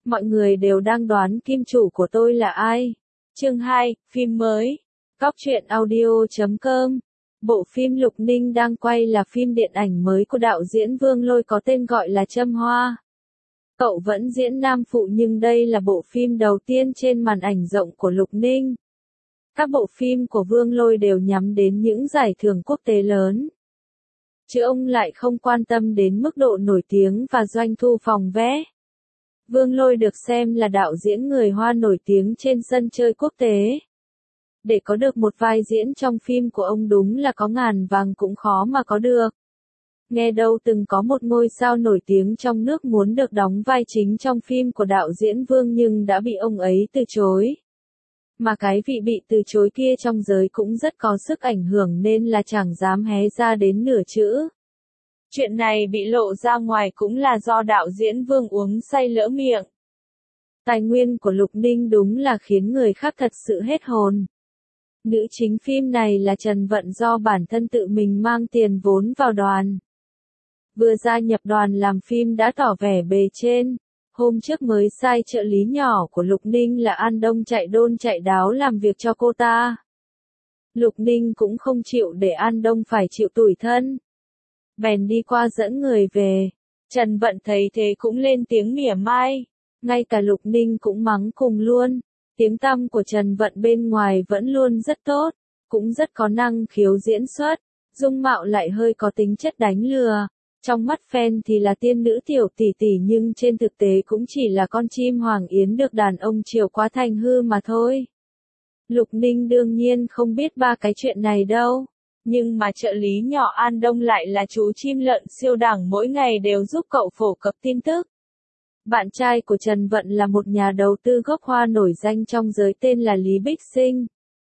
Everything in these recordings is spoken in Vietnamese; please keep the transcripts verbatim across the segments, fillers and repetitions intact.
Mọi người đều đang đoán kim chủ của tôi là ai. Chương hai, phim mới. Cóc truyện audio chấm com. Bộ phim Lục Ninh đang quay là phim điện ảnh mới của đạo diễn Vương Lôi có tên gọi là Châm Hoa. Cậu vẫn diễn nam phụ nhưng đây là bộ phim đầu tiên trên màn ảnh rộng của Lục Ninh. Các bộ phim của Vương Lôi đều nhắm đến những giải thưởng quốc tế lớn. Chứ ông lại không quan tâm đến mức độ nổi tiếng và doanh thu phòng vé. Vương Lôi được xem là đạo diễn người Hoa nổi tiếng trên sân chơi quốc tế. Để có được một vai diễn trong phim của ông đúng là có ngàn vàng cũng khó mà có được. Nghe đâu từng có một ngôi sao nổi tiếng trong nước muốn được đóng vai chính trong phim của đạo diễn Vương nhưng đã bị ông ấy từ chối. Mà cái vị bị từ chối kia trong giới cũng rất có sức ảnh hưởng nên là chẳng dám hé ra đến nửa chữ. Chuyện này bị lộ ra ngoài cũng là do đạo diễn Vương uống say lỡ miệng. Tài nguyên của Lục Ninh đúng là khiến người khác thật sự hết hồn. Nữ chính phim này là Trần Vận do bản thân tự mình mang tiền vốn vào đoàn. Vừa gia nhập đoàn làm phim đã tỏ vẻ bề trên. Hôm trước mới sai trợ lý nhỏ của Lục Ninh là An Đông chạy đôn chạy đáo làm việc cho cô ta. Lục Ninh cũng không chịu để An Đông phải chịu tủi thân. Bèn đi qua dẫn người về. Trần Vận thấy thế cũng lên tiếng mỉa mai. Ngay cả Lục Ninh cũng mắng cùng luôn. Tiếng tăm của Trần Vận bên ngoài vẫn luôn rất tốt. Cũng rất có năng khiếu diễn xuất. Dung mạo lại hơi có tính chất đánh lừa. Trong mắt fan thì là tiên nữ tiểu tỷ tỷ nhưng trên thực tế cũng chỉ là con chim hoàng yến được đàn ông chiều quá thành hư mà thôi. Lục Ninh đương nhiên không biết ba cái chuyện này đâu. Nhưng mà trợ lý nhỏ An Đông lại là chú chim lợn siêu đẳng mỗi ngày đều giúp cậu phổ cập tin tức. Bạn trai của Trần Vận là một nhà đầu tư gốc Hoa nổi danh trong giới tên là Lý Bích Sinh.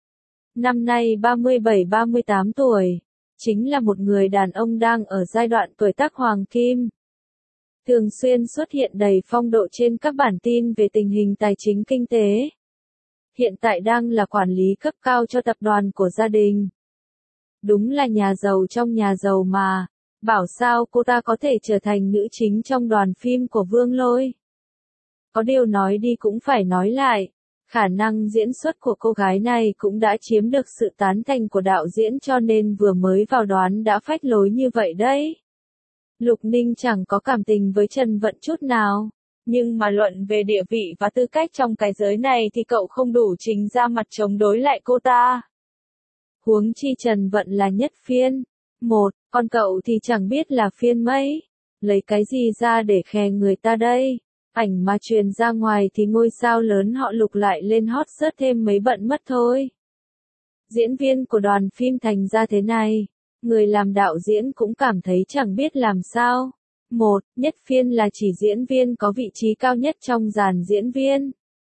Năm nay ba mươi bảy ba mươi tám tuổi. Chính là một người đàn ông đang ở giai đoạn tuổi tác hoàng kim. Thường xuyên xuất hiện đầy phong độ trên các bản tin về tình hình tài chính kinh tế. Hiện tại đang là quản lý cấp cao cho tập đoàn của gia đình. Đúng là nhà giàu trong nhà giàu mà. Bảo sao cô ta có thể trở thành nữ chính trong đoàn phim của Vương Lôi. Có điều nói đi cũng phải nói lại. Khả năng diễn xuất của cô gái này cũng đã chiếm được sự tán thành của đạo diễn cho nên vừa mới vào đoán đã phách lối như vậy đấy. Lục Ninh chẳng có cảm tình với Trần Vận chút nào. Nhưng mà luận về địa vị và tư cách trong cái giới này thì cậu không đủ trình ra mặt chống đối lại cô ta. Huống chi Trần Vận là nhất phiên. Một, còn cậu thì chẳng biết là phiên mấy. Lấy cái gì ra để khè người ta đây. Ảnh mà truyền ra ngoài thì ngôi sao lớn họ Lục lại lên hot search thêm mấy bận mất thôi. Diễn viên của đoàn phim thành ra thế này. Người làm đạo diễn cũng cảm thấy chẳng biết làm sao. Một, nhất phiên là chỉ diễn viên có vị trí cao nhất trong dàn diễn viên.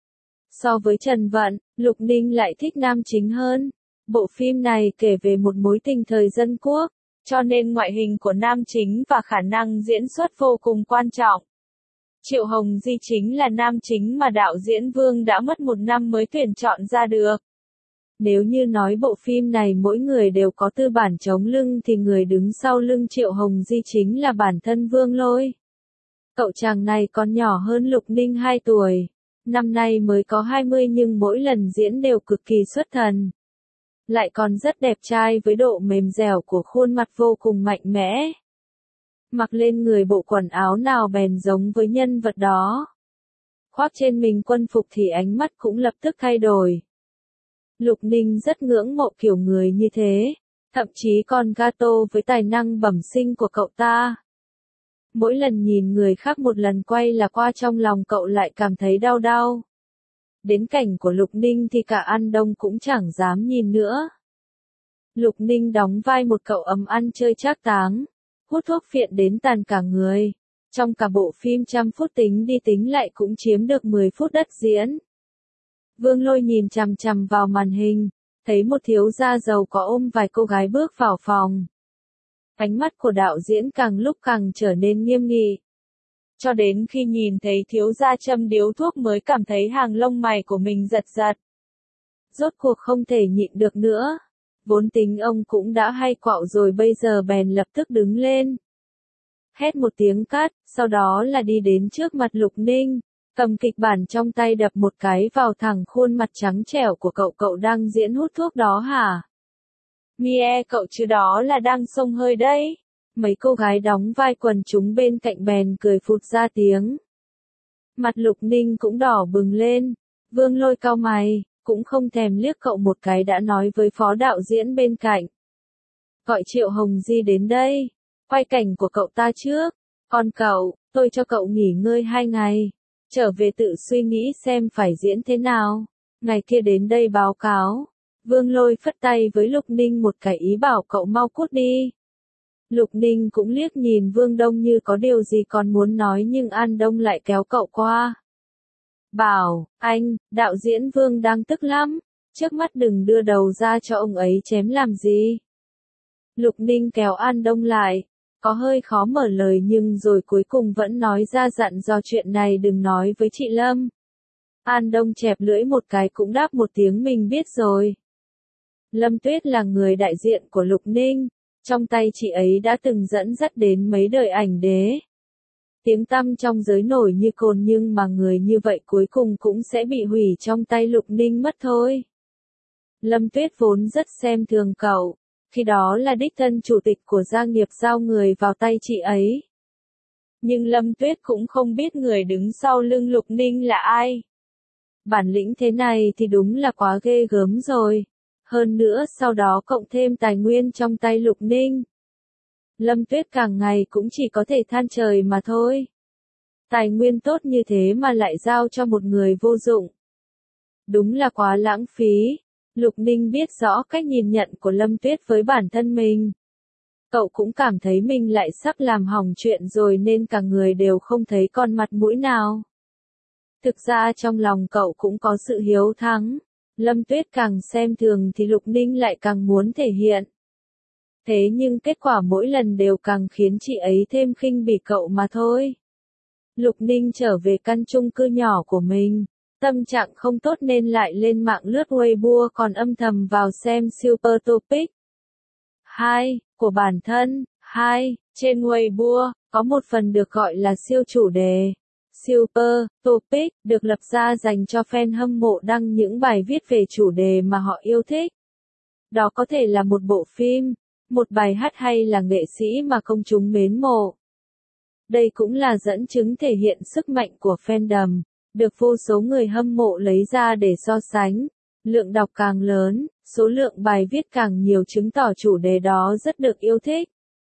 So với Trần Vận, Lục Ninh lại thích nam chính hơn. Bộ phim này kể về một mối tình thời dân quốc, cho nên ngoại hình của nam chính và khả năng diễn xuất vô cùng quan trọng. Triệu Hồng Di chính là nam chính mà đạo diễn Vương đã mất một năm mới tuyển chọn ra được. Nếu như nói bộ phim này mỗi người đều có tư bản chống lưng thì người đứng sau lưng Triệu Hồng Di chính là bản thân Vương Lôi. Cậu chàng này còn nhỏ hơn Lục Ninh hai tuổi. Năm nay mới có hai mươi nhưng mỗi lần diễn đều cực kỳ xuất thần. Lại còn rất đẹp trai với độ mềm dẻo của khuôn mặt vô cùng mạnh mẽ. Mặc lên người bộ quần áo nào bèn giống với nhân vật đó. Khoác trên mình quân phục thì ánh mắt cũng lập tức thay đổi. Lục Ninh rất ngưỡng mộ kiểu người như thế, thậm chí còn gato với tài năng bẩm sinh của cậu ta. Mỗi lần nhìn người khác một lần quay là qua trong lòng cậu lại cảm thấy đau đau. Đến cảnh của Lục Ninh thì cả An Đông cũng chẳng dám nhìn nữa. Lục Ninh đóng vai một cậu ấm ăn chơi trác táng. Hút thuốc phiện đến tàn cả người. Trong cả bộ phim trăm phút tính đi tính lại cũng chiếm được mười phút đất diễn. Vương Lôi nhìn chằm chằm vào màn hình, thấy một thiếu gia giàu có ôm vài cô gái bước vào phòng. Ánh mắt của đạo diễn càng lúc càng trở nên nghiêm nghị. Cho đến khi nhìn thấy thiếu gia châm điếu thuốc mới cảm thấy hàng lông mày của mình giật giật. Rốt cuộc không thể nhịn được nữa. Vốn tính ông cũng đã hay quạo rồi bây giờ bèn lập tức đứng lên. Hét một tiếng cắt, sau đó là đi đến trước mặt Lục Ninh. cầm kịch bản trong tay đập một cái vào thẳng khuôn mặt trắng trẻo của cậu. Cậu đang diễn hút thuốc đó hả? Mie cậu chứ đó là đang xông hơi đấy. Mấy cô gái đóng vai quần chúng bên cạnh bèn cười phụt ra tiếng. Mặt Lục Ninh cũng đỏ bừng lên. Vương Lôi cau mày, cũng không thèm liếc cậu một cái đã nói với phó đạo diễn bên cạnh. Gọi Triệu Hồng Di đến đây, quay cảnh của cậu ta trước. Còn cậu, tôi cho cậu nghỉ ngơi hai ngày. Trở về tự suy nghĩ xem phải diễn thế nào. Ngày kia đến đây báo cáo. Vương Lôi phất tay với Lục Ninh một cái ý bảo cậu mau cút đi. Lục Ninh cũng liếc nhìn Vương Đông như có điều gì còn muốn nói nhưng An Đông lại kéo cậu qua. Bảo, anh, đạo diễn Vương đang tức lắm. Trước mắt đừng đưa đầu ra cho ông ấy chém làm gì. Lục Ninh kéo An Đông lại. Có hơi khó mở lời nhưng rồi cuối cùng vẫn nói ra dặn dò chuyện này đừng nói với chị Lâm. An Đông chẹp lưỡi một cái cũng đáp một tiếng mình biết rồi. Lâm Tuyết là người đại diện của Lục Ninh. Trong tay chị ấy đã từng dẫn dắt đến mấy đời ảnh đế. Tiếng tăm trong giới nổi như cồn nhưng mà người như vậy cuối cùng cũng sẽ bị hủy trong tay Lục Ninh mất thôi. Lâm Tuyết vốn rất xem thường cậu. Khi đó là đích thân chủ tịch của gia nghiệp giao người vào tay chị ấy. Nhưng Lâm Tuyết cũng không biết người đứng sau lưng Lục Ninh là ai. Bản lĩnh thế này thì đúng là quá ghê gớm rồi. Hơn nữa sau đó cộng thêm tài nguyên trong tay Lục Ninh. Lâm Tuyết càng ngày cũng chỉ có thể than trời mà thôi. Tài nguyên tốt như thế mà lại giao cho một người vô dụng. Đúng là quá lãng phí. Lục Ninh biết rõ cách nhìn nhận của Lâm Tuyết với bản thân mình. Cậu cũng cảm thấy mình lại sắp làm hỏng chuyện rồi nên cả người đều không thấy còn mặt mũi nào. Thực ra trong lòng cậu cũng có sự hiếu thắng. Lâm Tuyết càng xem thường thì Lục Ninh lại càng muốn thể hiện. Thế nhưng kết quả mỗi lần đều càng khiến chị ấy thêm khinh bỉ cậu mà thôi. Lục Ninh trở về căn chung cư nhỏ của mình. Tâm trạng không tốt nên lại lên mạng lướt Weibo còn âm thầm vào xem Super Topic hai của bản thân. hai Trên Weibo, có một phần được gọi là siêu chủ đề. Super Topic được lập ra dành cho fan hâm mộ đăng những bài viết về chủ đề mà họ yêu thích. Đó có thể là một bộ phim, một bài hát hay là nghệ sĩ mà công chúng mến mộ. Đây cũng là dẫn chứng thể hiện sức mạnh của fandom, được vô số người hâm mộ lấy ra để so sánh. Lượng đọc càng lớn, số lượng bài viết càng nhiều chứng tỏ chủ đề đó rất được yêu thích.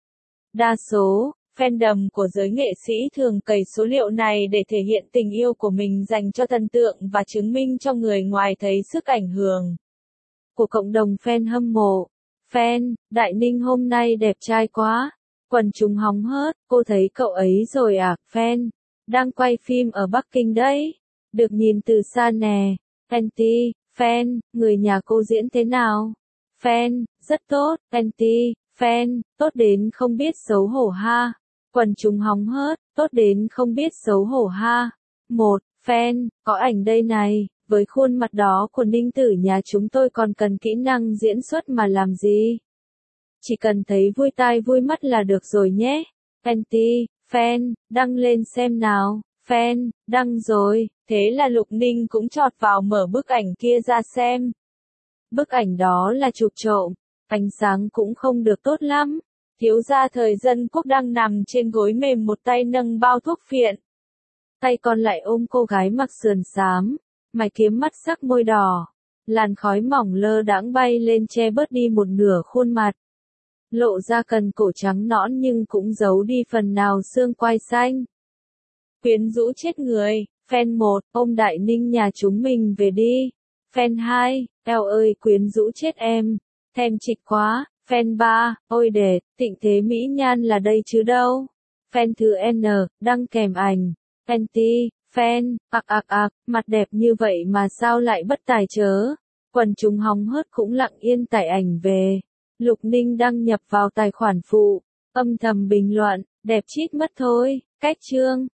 Đa số, fandom của giới nghệ sĩ thường cày số liệu này để thể hiện tình yêu của mình dành cho thần tượng và chứng minh cho người ngoài thấy sức ảnh hưởng của cộng đồng fan hâm mộ. Fan, Đại Ninh hôm nay đẹp trai quá. Quần chúng hóng hớt, cô thấy cậu ấy rồi à? Fan, đang quay phim ở Bắc Kinh đấy. Được nhìn từ xa nè. Anti, fan, người nhà cô diễn thế nào? Fan, rất tốt. Anti, fan, tốt đến không biết xấu hổ ha. Quần chúng hóng hớt, tốt đến không biết xấu hổ ha. Một, fan, có ảnh đây này. Với khuôn mặt đó của Ninh Tử nhà chúng tôi còn cần kỹ năng diễn xuất mà làm gì? Chỉ cần thấy vui tai vui mắt là được rồi nhé. Anti, fan, đăng lên xem nào. Fan, đăng rồi. Thế là Lục Ninh cũng chọt vào mở bức ảnh kia ra xem. Bức ảnh đó là chụp trộm. Ánh sáng cũng không được tốt lắm. Thiếu gia Thời Dân Quốc đang nằm trên gối mềm một tay nâng bao thuốc phiện. Tay còn lại ôm cô gái mặc sườn xám. Mày kiếm mắt sắc môi đỏ. Làn khói mỏng lơ đãng bay lên che bớt đi một nửa khuôn mặt. Lộ ra cần cổ trắng nõn nhưng cũng giấu đi phần nào xương quai xanh. Quyến rũ chết người. Fan một, ôm Đại Ninh nhà chúng mình về đi. Fan hai, eo ơi quyến rũ chết em. Thèm trịch quá. Fan ba, ôi đệt, tịnh thế mỹ nhan là đây chứ đâu. Fan thứ N, đăng kèm ảnh. Anti, fan, ạc ạc ạc, mặt đẹp như vậy mà sao lại bất tài chớ. Quần chúng hóng hớt cũng lặng yên tải ảnh về. Lục Ninh đăng nhập vào tài khoản phụ, âm thầm bình luận, đẹp chít mất thôi, cách chương.